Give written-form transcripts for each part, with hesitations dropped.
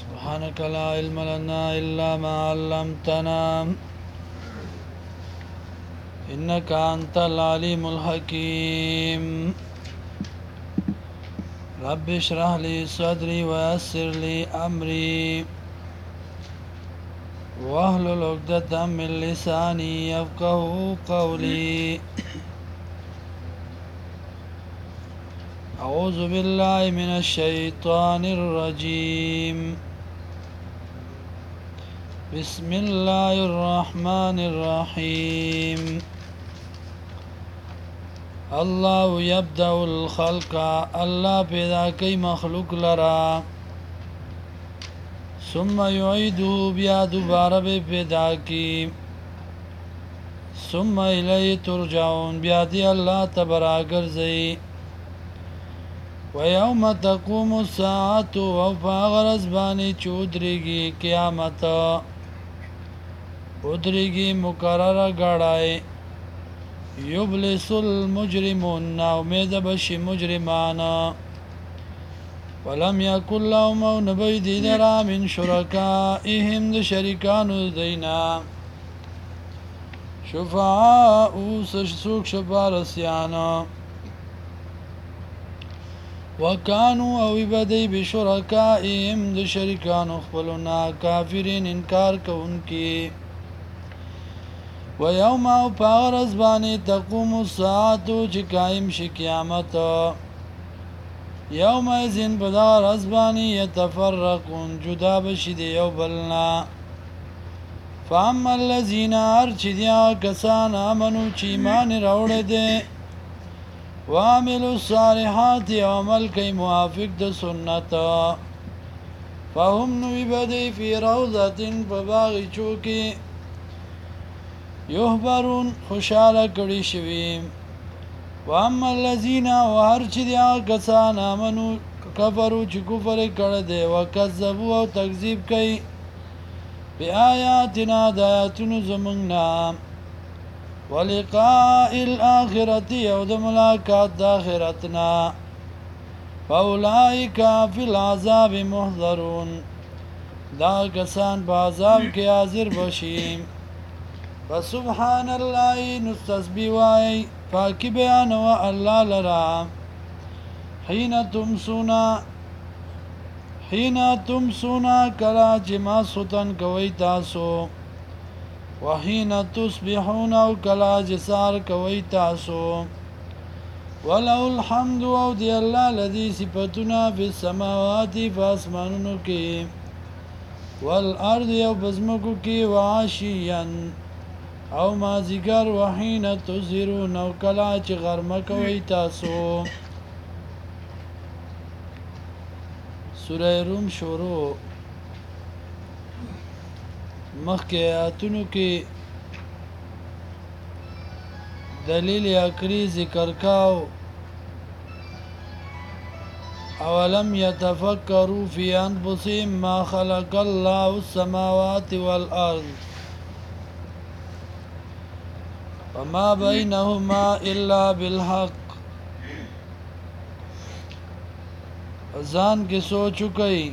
سبحانك لا علم لنا إلا ما علمتنا إنك أنت العليم الحكيم رب اشرح لي صدري ويسر لي أمري واحلل عقدة من لساني يفقه قولي أعوذ بالله من الشيطان الرجيم بسم الله الرحمن الرحيم الله يبدأ الخلق الله پیدا کوي مخلوق لرا ثم يعيده بیا دوباره به پیدا کی ثم الیه ترجعون بیا دی الله تبارا ګرځي ويوم تقوم الساعة وفاغرز بانی چودرگی قیامت ادرگی مقرر گڑائی یبلس المجرمون امید بشی مجرمان ولم یکن لهم نبید درا من شرکائهم د شرکانو دینا شفعاء سوک شفارسیانا وکانو او بدی بشرکائهم د شرکانو خپلنا کافرین انکار کوونکی و یوم او پاغرز بانی تقوم الساعتو چی قائم شی قیامت یوم ازین پدار ازبانی یتفرقون جدا بشی دی یو بلنا فاما اللذین ارچی دیا کسان آمنو چی ایمان روڑ دی وعملوا الصالحات وعمل کئی موافق د سنت فهم نوی بدی فی روضت پباغچو کی یحبرون خوشحال کڑی شویم واما الذین وهرچ دیا کسان آمنو کفرو چی کفر کرده وکذبو او تکذیب کئی بی آیاتنا دایاتونو زمنگنا ولقاء الآخرة یود ملاقات داخرتنا فاولائک فی العذاب محضرون دا کسان بعذاب کے حاضر بشیم فسبحان اللہ نستسبیوائی پاکی بیانوا اللہ لرا حین تمسونا کلا جما ستن کوئی تاسو وحین تصبحون او کلا جسار کوي تاسو ولو الحمد او دی الله الذي صفاتنا في السماوات فاسمانونو کې والارض او بزمکو کې وعشيا او مازیګر وحین تظهرون او کلا چې غرمه کوي تاسو سوره روم شروع مخکې آیاتونو کې دلیل عقلی ذکر کاو اولم يتفکروا فی انفسهم ما خلق الله السماوات والارض وما بینهما الا بالحق ځان کې سوچو کوي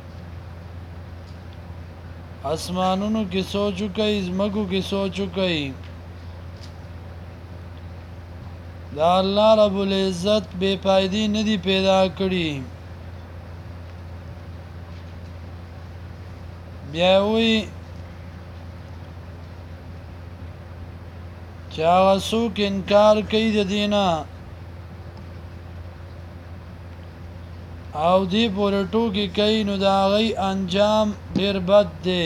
اسمانونو کې سوچو کوي زمکو کې سوچو کوي دا الله رب العزت بے پایدی ندی پیدا کړی بیا وی چا څوک انکار کوي د دینه او دی پورې ټوکی کوي نو دا غي انجام ډیر بد دی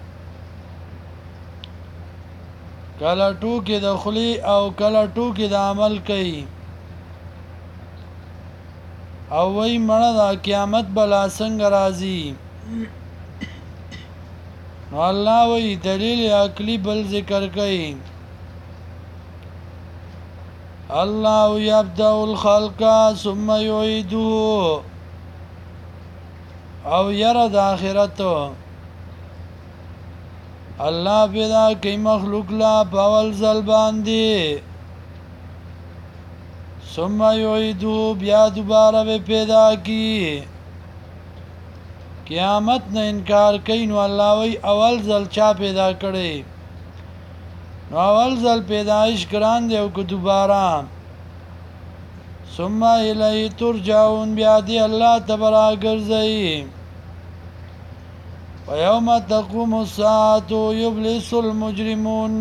کله ټوکی د خلی او کله ټوکی د عمل کوي او وای مړه د قیامت بلا څنګه راځي نو الله وای دلیل عقلی بل ذکر کوي الله يبدأ الخلق ثم يعيده او یره د آخرت الله پیدا کوي مخلوق لا باول ځل باندې ثم يعيده بیا دوباره به پیدا کی قیامت نه انکار کوي نو الله وی اول ځل چا پیدا کړي نو اول ځل پیدایش ګران دی او که دوباره ثم الیه ترجعون بیا دی الله تبارک ګرځي ويوم تقوم الساعة يبلس المجرمون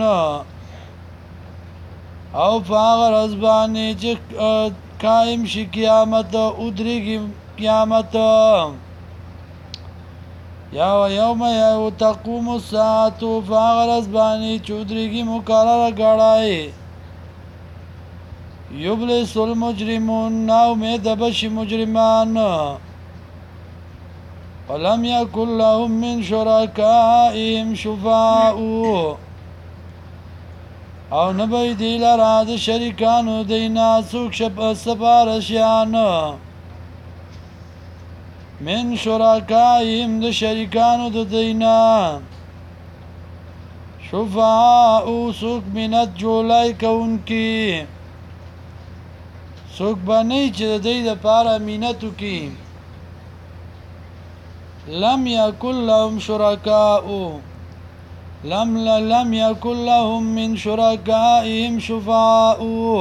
او فاغر ازبانی چې قائم شي قیامت ادریږي قیامت یا یوم تقوم الساعة فاغر ازبانی چې ادریږي مقرره غړای یبلس المجرمون ناو امید بشي مجرمان ولم يكن لهم من شركائهم شفاء او نبی دی لرا د شریکانو دینا سوک سپارشیان من شرکائهم د شریکانو د دینا شفاء سوک منت جولای کونکی سوک بنی چې د دی د پارا منتو کی لم يكن لهم شركاء لم يكن لهم من شركائهم شفاء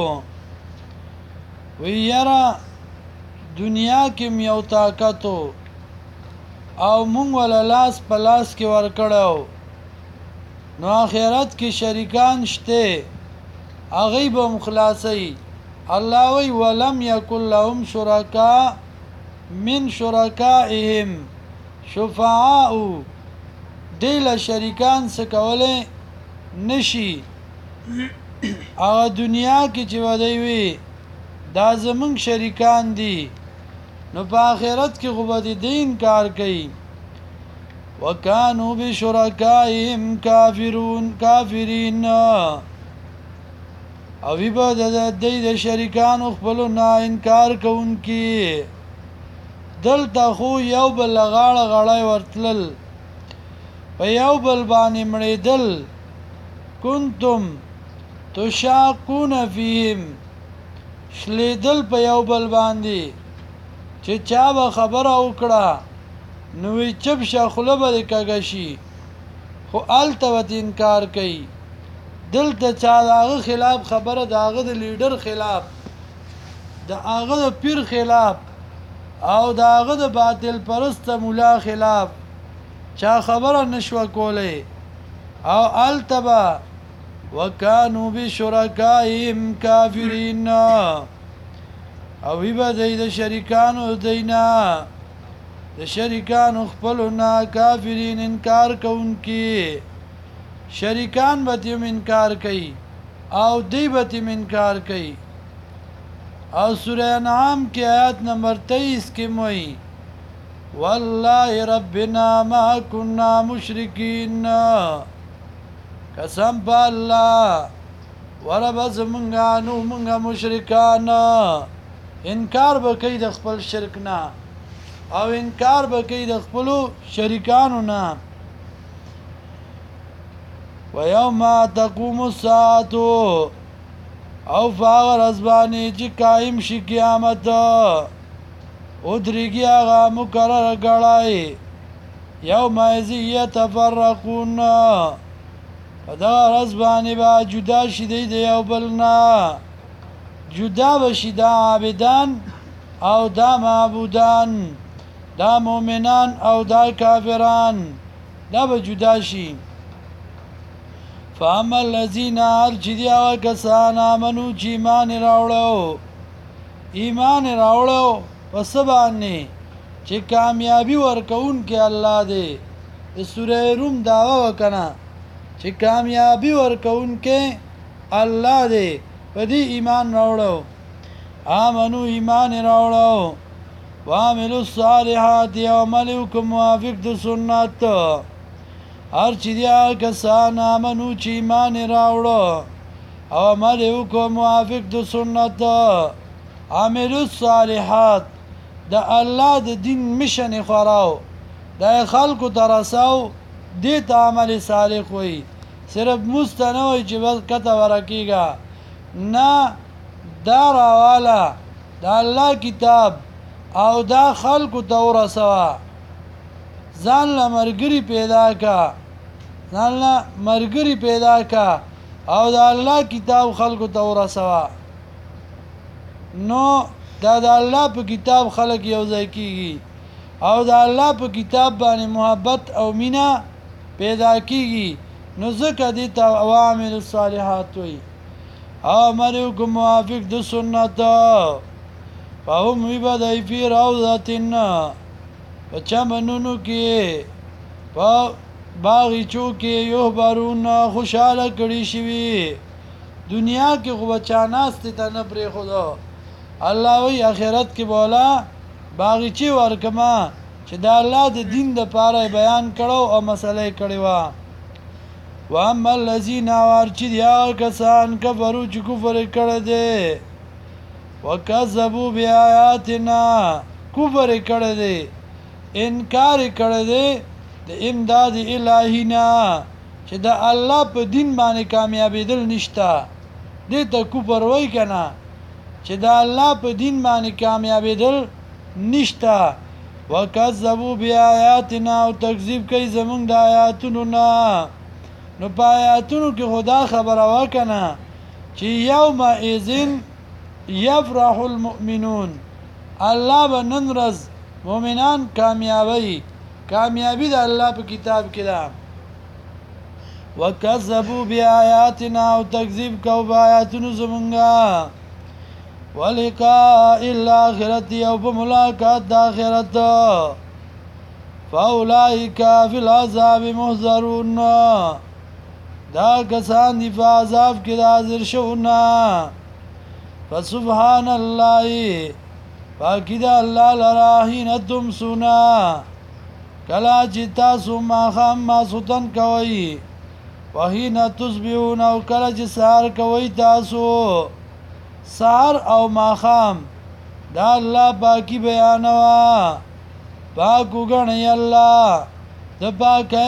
ويرى دنیا کې یو طاقت او مونږ ولا لاس په لاس کې ور کړو نو آخرت کې شریکان شته هغه به مخلاصي الله وی ولم يكن لهم شركاء من شركائهم شفاء دیل شریکان سکوله نشي هغه دنیا کې چې ودی وي دا زمونږ شریکان دي نو په آخرت کې غوبد دین کار کوي وکانو بشرکائهم کافرین او وی به د دې شریکانو خپل نه انکار کوونکی دلته خو یو بل غاړه غړای ورتلل په یو بل باندې مړېدل کنتم تشاقون فیهم شلیدل په یو بل باندې چې چا به خبره وکړه نو وی چپ شخله به کګشي خو الته وت انکار کوي دلته چا داغه خلاف خبره داغه د لیډر خلاف داغه د پیر خلاف او داغه د باطل پرست مولا خلاف چا خبره نشو کوله او التبا وکانو بشرکائهم کافرین او ویبا د شریکانو دینا د شریکانو خپلنا کافرین انکار کوونکی شریکان به تیم انکار کوي او دی به تیم انکار کوي او سورہ انعام کی آیات نمبر 23 کې موي والله ربنا ما كنا مشرکین قسم په الله ورب زمونږه نو مونږه مشرکان انکار به کوي د خپل شرک نه او انکار به کوي د خپل شریکانو نه ويوم تقوم الساعة او فاغر ازبانی چې قائم شي قیامت ادریږي هغه مقرر غړای یوم یتفرقون دا ازبانی با جدا شي دی یو بلنا جدا بشي دا عابدان او دا معبودان دا مؤمنان او دا کافران دا به جدا شي فاما الذين ارجدوا كسان امنوا چې ایمان راوړو پس باندې چې کامیابی ورکون کې الله دې سورې روم داوا وکنا چې کامیابی ورکون کې الله دې په دې ایمان راوړو امنو ایمان راوړو وعملوا الصالحات وعملوا موافق د سنت هر چې دیا کسان امنو چې ایمان راوړو او عمل وکړو موافق د سنت عملوا الصالحات د الله د دین مشن خوراو د خلکو ترساو دې ته عمل صالح وي صرف مستنوي چې بس کته ورکیږي نه دار والا د الله کتاب او دا خلکو ته ورسوا ځان له ملګري پیدا کا ځان له ملګري پیدا کا او د الله کتاب خلکو ته ورسوه نو دا د الله په کتاب خلک یو ځای کیږي او د الله په کتاب باندې محبت او مینا پیدا کیږي نو ځکه دې ته عوامل الصالحات وي او مرو کوم موافق د سنت فهم وبدای فی روضتن په چمنونو کې په باغچو کې یو بارون خوشاله کړي شوی دنیا کې خو بچاناست ته نه پرې خدا الله وی آخرت کې بولا باغچی ورکما چې دا الله د دین د پاره بیان کړو او مسلې کړي وا و اما الذين ورچ دیا کسان کفرو چې کفر کړه دي وکذبوا بیااتنا کفر کړه دي انکار کړه دي د امداد الهینا چې د الله په دین باندې کامیابیدل نشتا دې ته کفر وای کنه چې د الله په دین باندې کامیابیدل نشتا وکذبوا بیااتنا او تکذیب کوي زمونږ د آیاتونو نه نو په آیاتونو کې خدا خبره وکنه چې یوم اذن یفرح المؤمنون الله به نن ورځ مؤمنان کامیابی د الله په کتاب کې ده وکذبوا بیااتنا او تکذیب کو بیااتونو زمونږه ولقاء الاخرت او بملاقات د اخرت فاولئک فی العذاب محضرون دا کسان دی په عذاب کې حاضر شونه فسبحان الله پاکی دا الله لرا حین تمسونا کلا چې تاسو ماښام ماسوتن کوئ وحین تصبحون او کله چې سهار کوئ تاسو سهار او ماښام دا الله پاکی بیانوه پاک وګڼئ الله د پاکۍ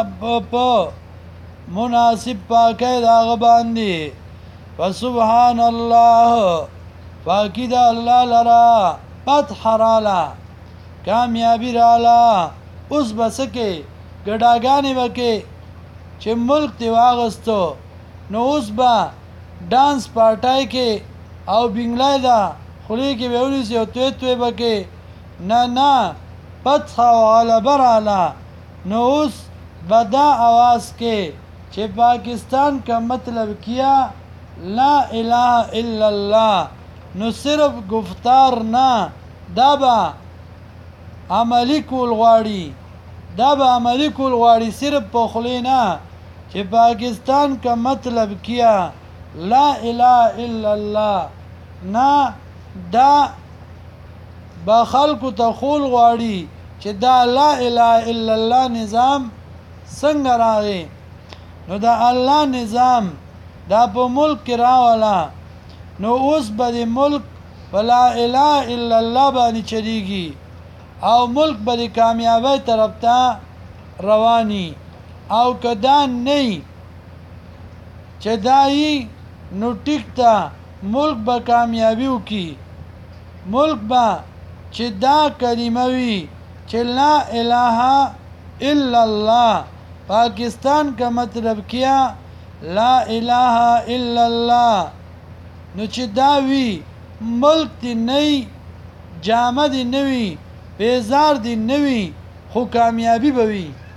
مناسب پاکۍ د هغه باندې فسبحان الله پاکی دا الله لرا فتح رالا کامیابی رالا اوس بسکه ګډاګانې وکې چې ملک تی واغستو نو اوس به ډانس پارټای کې او بنگلای دا خلی کې به ونیسي او توی بکې نه فتح و غلبه رالا نو اوس به دا آواز کې چې پاکستان کا مطلب کیا لا الہ الا اللہ نو صرف گفتار نه دا به عملی کول غواړي صرف په خولې نه چې پاکستان کا مطلب کیا لا الہ الا اللہ نه دا به خلکو ته خول غواړي چې دا لا الہ الا اللہ نظام څنګه راغی نو دا الله نظام دا په ملک کې راولا نو اوس به د ملک په لا اله الا الله باندې چلیږي او ملک به د کامیابی طرف ته رواني او کدا نه چې دای نو ټیک ته ملک به کامیابی وکي ملک به چې دا کلمه وي چې لا اله الا الله پاکستان کا مطلب کیا لا الہ الا اللہ نو چې دا وی ملک دی نئی جامه دی نوی بیزار دی نوی خو کامیابی با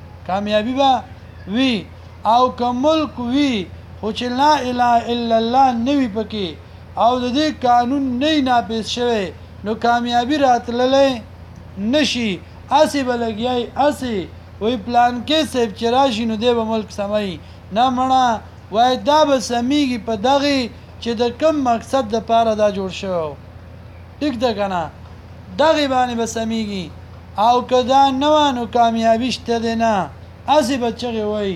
وی او که ملک وی خو چې لا الہ الا اللہ نوی پکی او د دې قانون نئی ناپیس شوی نو کامیابی راتللی نشي اسی بلګیای اسی وی پلان کې سیب چراشی نو دی به ملک سمای نه مړه وای دا به سمیږي په دغه چې د کم مقصد د پاره دا جوړ شو ټیک ده کنه دغه باندې به سمیږي او کدا نوانو کامیابی شته دی نه اسی بچغه وای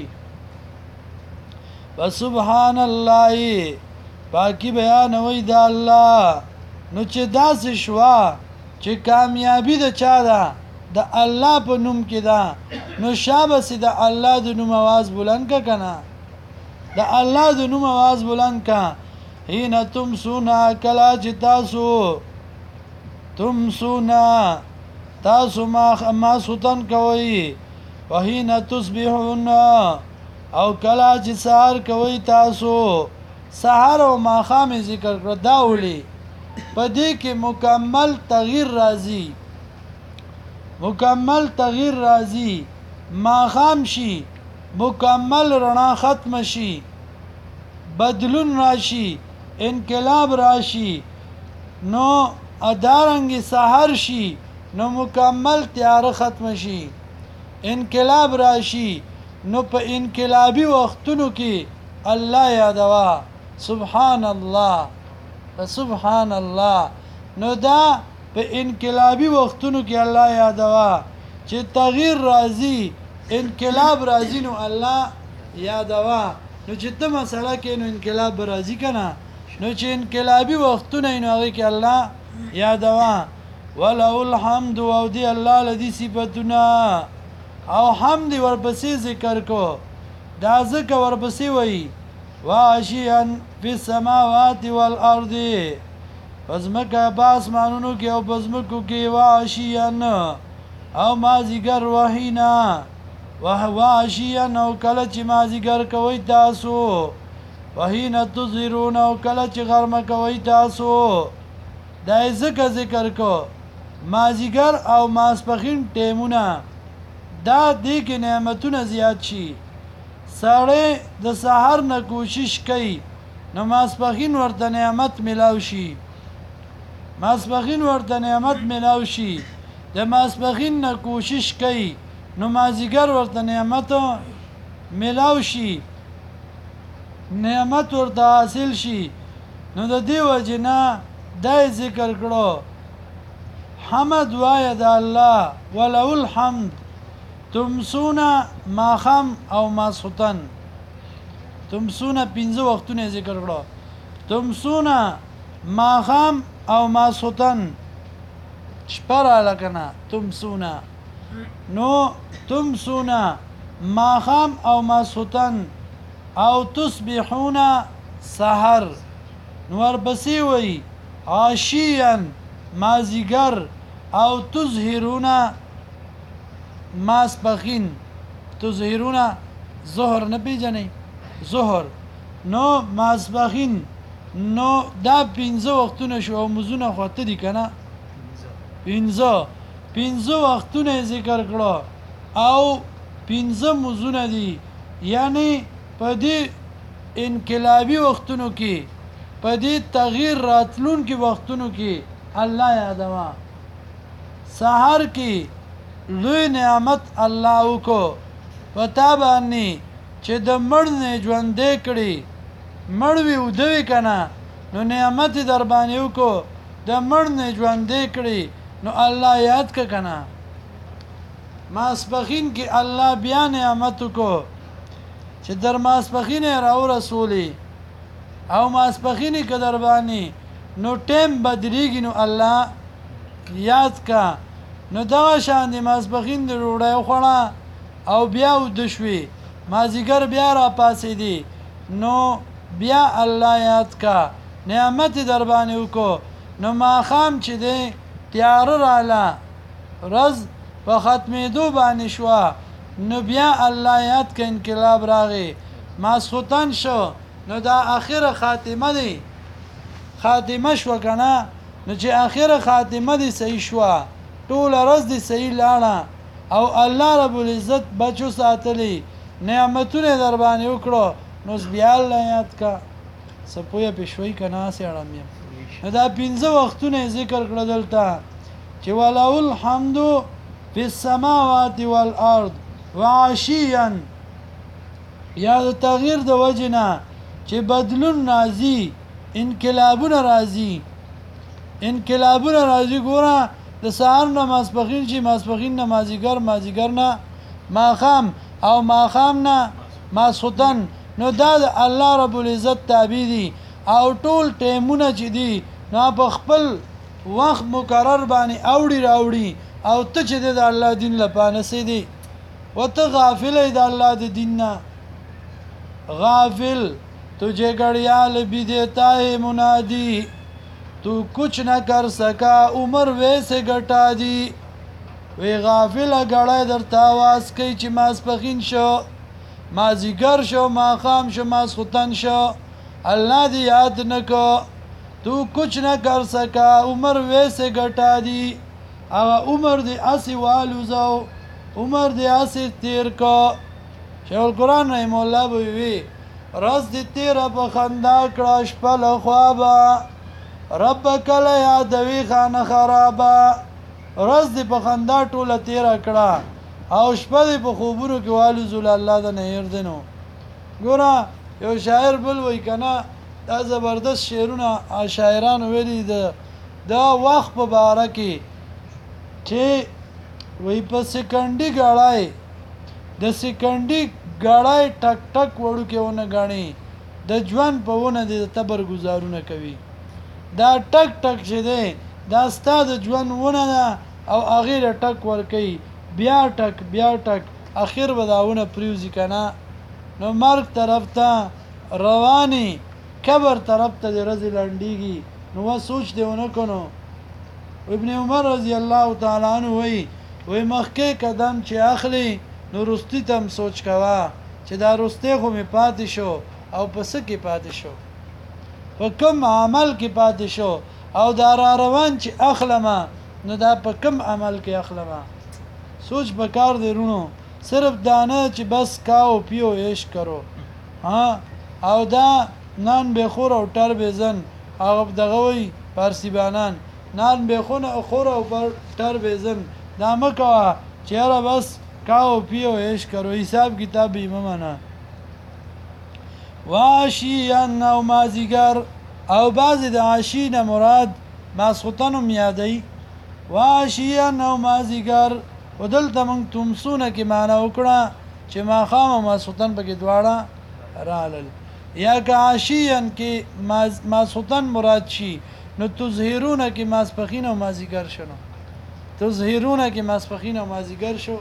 فسبحان الله پاکی بیان وای د الله نو چې داسې شوا چې کامیابی د چا ده د الله په نوم کې ده نو شابه سي د الله د نوم आवाज بلند کا کنه د الله د نوم आवाज بلند کا حين تمسونا کلا چې تاسو تمسونا تاسو ماسوتن کوئ وحین تصبحون او کله چې سحر کوئ تاسو سحر او ماښام ذکر کړه دا ولي په دې کې مکمل تغییر راځي مکمل تغییر راځي ماښام شي مکمل رڼا ختم شي بدلون راشي انقلاب راشي نو ادارنګ سحر شي نو مکمل تیار ختم شي انقلاب راشي نو په انقلابی وختونو کې الله یادوا سبحان الله سبحان الله نو دا په انقلابی وختونو کې الله یادوا چې تغییر راځي انقلاب راځي نو الله یادوا نو چې ته مسله کې نو انقلاب راځي کنه نو چې انقلابی وختونه نو هغه کې الله یادوا ولو الحمد او دی الله لذي صفاتنا او حمد ورپسې ذکر کو دا ذکر ورپسې وای واشیان فی السماوات والارض پزمکه باسمانونو کې او پزمکو کې واشیان او مازیګر وحینا واشیان او کله چې مازیګر کوي تاسو وحینا تظهرون او کله چې غرمه کوي تاسو دا ذکر کو مازیګر او ماسپخین ټیمونه دا دې کې نعمتونه زیات شي سړی د سحر نه کوشش کوي نو ماسپخین ورته نعمت ملاو شي ماسپخین ورته نعمت ملاو شي د ماسپخین نه کوشش کوي نو مازیګر ورته نعمت ملاو شي نعمت ورته حاصل شي نو د دې وجه نه دا ذکر کړو حمد وای د الله ولو الحمد تمسونا ماخم او ماسوتن تمسونا پنځه وختونه ذکر کړو تمسونا ماخم او ماسوتن شپره لکنه تمسونا نو تمسونا ماخم او ماسوتن او تصبحون سحر نور بسی وی عاشیا مازیګر او تظهرون ماسپخین تظهرون ظهر نه پیژنئ ظهر نو ماسپخین نو دا پنځه وختونه شو او مزونه خواته دي کنه پنځه وختونه ذکر کړو او پنځه مزونه دي یعنی په دې انقلابی وختونو کې په دې تغییر راتلون کې وختونو کې الله یادوا سحر کې لوی نعمت الله وکړو پتا باندې چې د مړ نه ژوندې کړي مړ وی ودوي کنه نو نعمت در باندې وکړو د مړ نه ژوندې کړي نو الله یاد ک کنه ماسپخین کې الله بیا نعمت وکړو چې در ماسپخین راو رسولي او ماسپخین کې در باندې نو ټیم بدلیږي نو الله یاد کا نو دا شان د ماسپخین د روړای خوړه او بیا ود شوي مازیګر بیا را پاسې دي نو بیا الله یاد کا نعمت در باندې وکړو نو ما خام چې دی تیار رااله رز په ختمېدو باندې شوه نو بیا الله یاد کا انقلاب راغی ماسخوتن شو نو دا اخره خاتمه دی خاتمه شو کنه نو چې اخره خاتمه دی صحیح شوه ټول ورځ دی صحیح لاړه او الله رب العزت بچو ساتلی نعمتونه در باندې وکړو نو بیا الله یاد کا سپوی پښوی کنا سي اړم یم دا پنځه وختونه ذکر کړل دلته چې ولو الحمد فی السماوات والارض وعشیا یا د تغییر د وجنه چې بدلون راځي انقلابونه راځي ګوره د سهار نه ماسپخین چې ماسپخین نه مازیګر نه ماښام او ماښام نه ماسخوتن نو دا د الله رب العزت تابع دي او ټول ټیمونه چې دي نو په خپل وخت مقرر باندې اوړي راوړي او ته چې د الله دین لپاره سي دي وته غافل د الله د دین نه غافل تجھے گڑیال بھی دیتا ہے منادی تو کچھ نہ کر سکا عمر ویسے گٹا دی وی غافله ګړی درته اواز کوي چې ماسپښین شو مازیګر شو ماښام شو ماسخوتن شو الله دې یاد نه کو تو کچھ نہ کر سکا عمر ویسے گٹا دی هغه عمر دې اسی والوزو عمر دې اسی تیر کو شیخ القرآن رحم الله به وی رز دې تیره په خندا کړه شپه له خوابه رب کله یادوي خانه خرابه رز دې په خندا ټوله تیره کړه او شپه دې په خوبونو کې والوزول الله د نه هېر دی نو ګوره یو شاعر بل وی که نه دا زبردست شعرونه شاعرانو ویلي دا وخت په باره کې چې وی په سکنډي ګړی د سکنډي ګړی ټک ټک وړوکې ونه ګڼي د ژوند په ونه دې د تبر ګزارونه کوي دا ټک ټک چې دی دا ستا د ژوند ونه ده او هغې له ټک ورکوي بیا ټک اخر به دا ونه پریوځي که نه نو مرګ طرف ته روانې قبر طرف ته دې ورځې لنډېږي نو سوچ دې ونه کنو ابن عمر رضی الله تعالی عنه وی مخکې قدم چې اخلي نو رستی ته هم سوچ کوه چې دا رستی خو مې پاتې شو او په څه کې پاتې شو په کوم عمل کې پاتې شو او دا را روان چې اخلمه نو دا په کوم عمل کې اخلمه سوچ بکار دی رونو صرف دانه چې بس کاو پیو عیش کرو ها او دا نان بخور او ټر بزن هغه دغه وی فارسی بانان نان بخونه خور او ټر بزن دا مکوه چې یاره بس کاو پیو عیش کرو حساب کتاب به ممنه واشیان او مازیګر او بعضې د عاشي نه مراد ماسخوتن هم یادوي واشیان او مازیګر خو دلته موږ تمسونه کې معنی وکړه چې ماښام او ماسخوتن پکې دواړه رالل یا که عاشیان کې ماسخوتن مراد شي نو تظهرونه کې ماسپښین او مازیګر شنو تظهرونه کې ماسپښین او مازیګر شو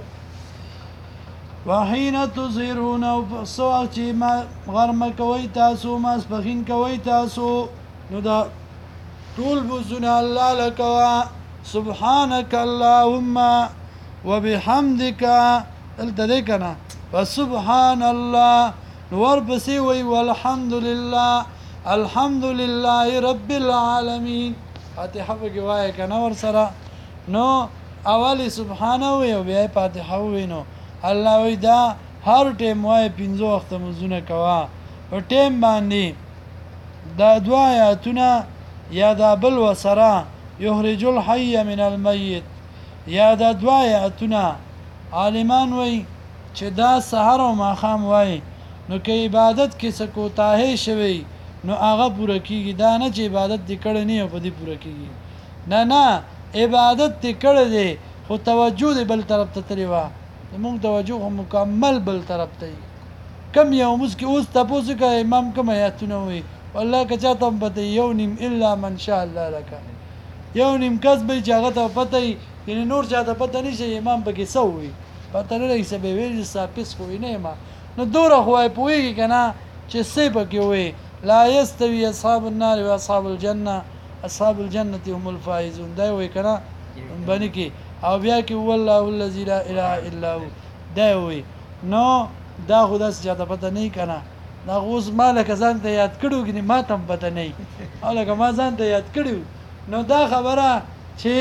وحین تظهرون او څه وخت چې غرمه کوئ تاسو ماسپښین کوئ تاسو نو دا ټول بوزونه الله لکوه سبحانک اللهم وبحمدک دلته دی که نه فسبحان الله نو ورپسې وی والحمد لله الحمد لله رب العالمین فاتحه پکې وایه که نه ورسره نو اول سبحانه وی او بیا فاتحه ووی نو الله وی دا هر ټیم وای 5 وخت مزونه کوا او ټیم باندې دا دوا آیاتونه یا دا بل وسره یخرج الحی من المیت یا دا دوا آیاتونه عالمان وی چې دا سحر او ماښام وای نو که عبادت کې څه کوتاهی شوی نو هغه پوره کیږي دا نه چې عبادت دې کړی نه او په دې پوره کیږي نه عبادت دې کړی دی خو توجه دې بل طرف ته تللی وه زمونږ توجه خو مکمل بل طرف ته وي کم یو موږ کې اوس تپوس کوه امام کوم آیاتونه وایي والله که چاته هم پته یو نیم الا من شاء الله لکه یو نیم کس به چې هغه ته پته وي یعنې نور چاته پته نه شي امام پکې څه ووایي پته نه لګي څه به ویل ساپس خو نه یم نو دوره خو وایي پوهېږي که نه چې څه پکې وایي لا یستوي اصحاب النار و اصحاب الجنه اصحاب الجنة هم الفائزون دا وایي که نه بني کې او بیا کې والله الذي لا اله الا هو دا وایي نو دا خو داسې چاته پته نه وي که نه دا خو اوس ما لکه ځان ته یاد کړي وو کنې ما ته هم پته نه وي او لکه ما ځان ته یاد کړي وو نو دا خبره چې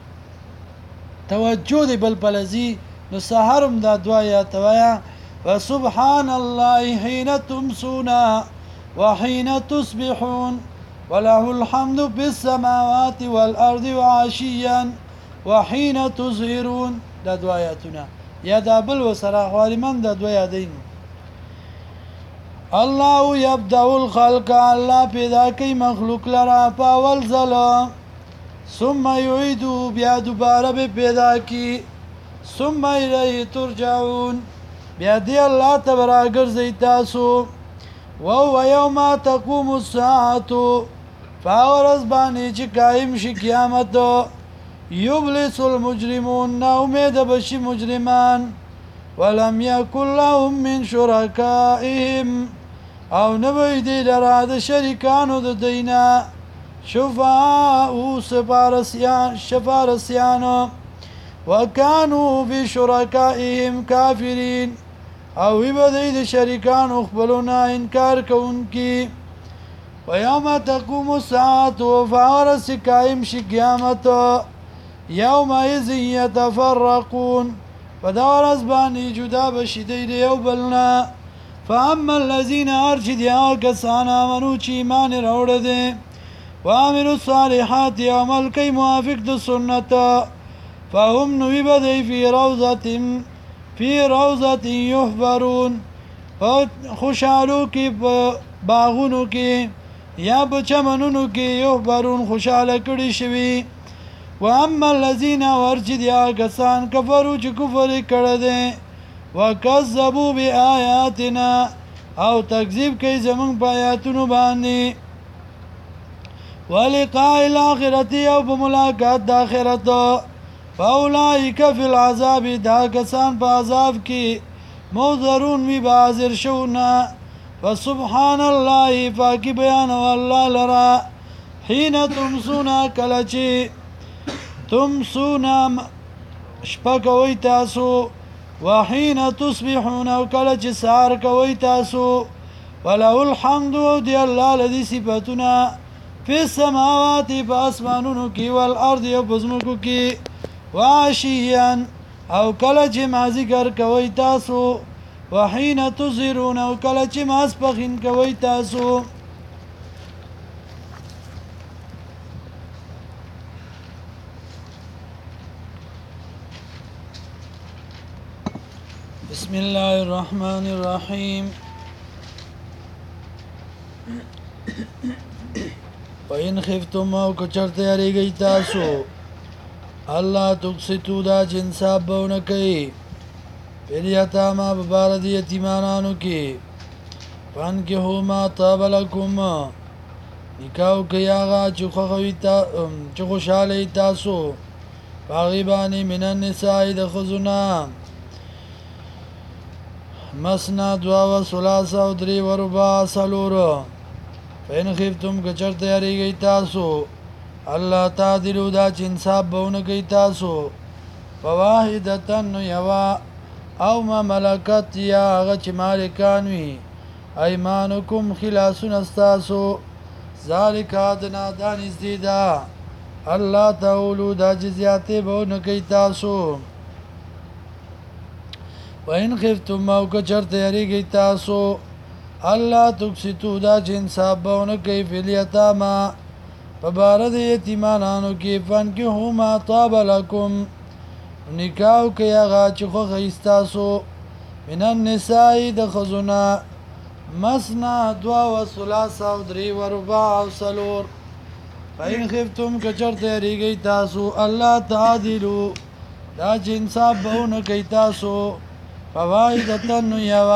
توجه دې بل پلځي نو سحر هم دا دعا یاد ته وایه فسبحان الله حين تمسون وحين تصبحون وله الحمد في السماوات والأرض وعشيا وحين تظهرون دا دعا آیاتونه یا دا بل وسره عالمان دا دعا یادین الله یبدأ الخلق الله پیدا کوي مخلوق لرا په اول ځل ثم یعیدو بیا دوباره به پیدا کی ثم الیه ترجعون بیا دی الله ته راګرځئ تاسو وهو یوم تقوم الساعة فاورز باندې چې قایم شي قیامت یبلس المجرمون نا امید بشي مجرمان ولم یکن لهم من شرکائهم او نبی دی لرا د شریکانو د دینا شفاعو شفارسیانو وکانو فی شرکائهم کافرین او وی بدی د شریکانو خپلونا انکار کوونکی ویوم تقوم الساعة فورس قائم شي قیامت یومئذ یتفرقون فدورز بانی جدا بشي دی یو بلنا فاما الذین ارشد یا کسان آمنو چی ایمان روڑ دے وعملوا الصالحات عمل کئی موافق د سنت فهم نوی بدی فی روضة یحبرون خوشحالو کی باغونو کی یا بچمنونو کی یحبرون خوشحاله کړي شوی واما الذین ورجد یا کسان کفرو چې کفر کړه دي وکذبوا بآیاتنا او تکذیب کوي زمون په آیاتونو باندې ولقاء الاخرته او بملاقات د آخرت فاولئک فی العذاب دا کسان په عذاب کې موذرون وی بازر شونا فسبحان الله فاکی بیان والله لرا حين تمسونا کلچی تمسونا شپه کوي تاسو وحين تصبحون او کلچ سار کوي تاسو ولو الحمد دی الله لذي صفاتنا في السماوات فاسمانونو کی والارض وبزمکو کی وعشيا او کلچ ما ذکر کوي تاسو وحين تظهرون او کلچ ما اسپخین کوي تاسو بسم الله الرحمن الرحيم وإن خفتم او کچرته یریږئ تاسو الله تقسطو دا جنساب بونه کوي پیلیتاما ببارد یتیمانانو کی فانکحو ما طاب لکم نکاو کئی آغا چو خوشحالی تاسو باغیبانی من النسائی دخزنا مسنا دوا و سلاسا و دری و ربا سلور فین خفتم کچرت یریگئی تاسو اللہ تعدلو دا چنساب بونگئی تاسو فواحدتن یوا او ما ملکت یا آغا چه مالکانوی ایمانکم خلاسون استاسو ذالک آدنا دانیز دیدا اللہ تعولو دا جزیاتی بونگئی تاسو وَإِنْ خِفْتُمْ او کچرت یریگئی تاسو اللہ تقسطو دا جنساب بونگئی فی الیتاما فبارد یتیمانانو کی فانکحو ما طاب لکم نکاو که یغا چه خوخ ایستاسو من النسائی دخزونا مسنا دوا و سلاسا و دری و رباع و سلور فین خفتم کچرت یریگئی تاسو اللہ تعادلو دا جنساب بونگئی تاسو فوائدتن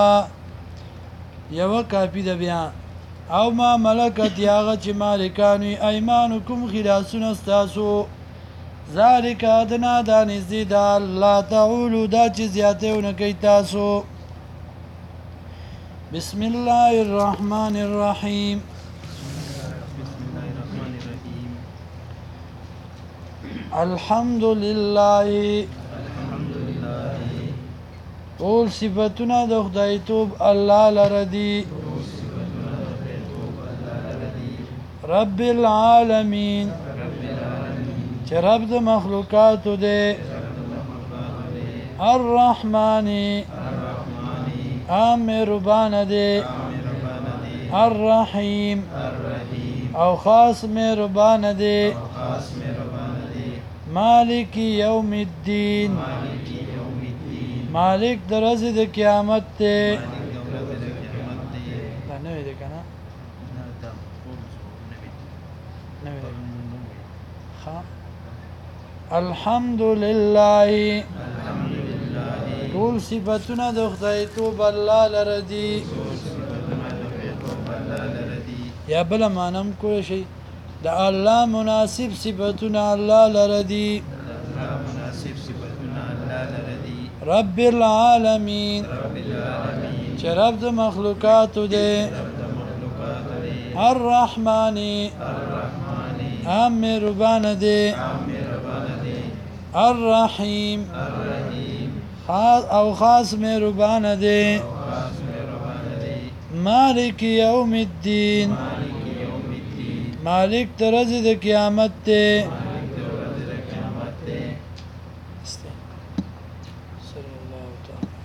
یوا کافی دا بیان او ما ملکت یاغا چه مالکانوی ایمانکم خلاسون استاسو ذالک ادنا دا نزدی دا اللہ تعولو دا چه زیادهو نکی تاسو بسم الله الرحمن الرحیم الحمد لله ټول صفتونه د خدای توب الله لردی رب العالمین چې رب د مخلوقاتو دی الرحمن مهربان دی الرحیم او خاص مهربان دی مالک یوم الدین مالک در ورځې د قیامت دی دا نوی دی که نه الحمد لله ټول صفتونه د خدای توب الله لردي یا بل مانم کوی شي د الله مناسب صفتونه الله لردي رب العالمین چې رب د مخلوقاتو دی الرحمن مهربان دی الرحیم خاص او خاص مهربان دی مالک یوم الدین مالک ترز د قیامت دی صلی الله تعالی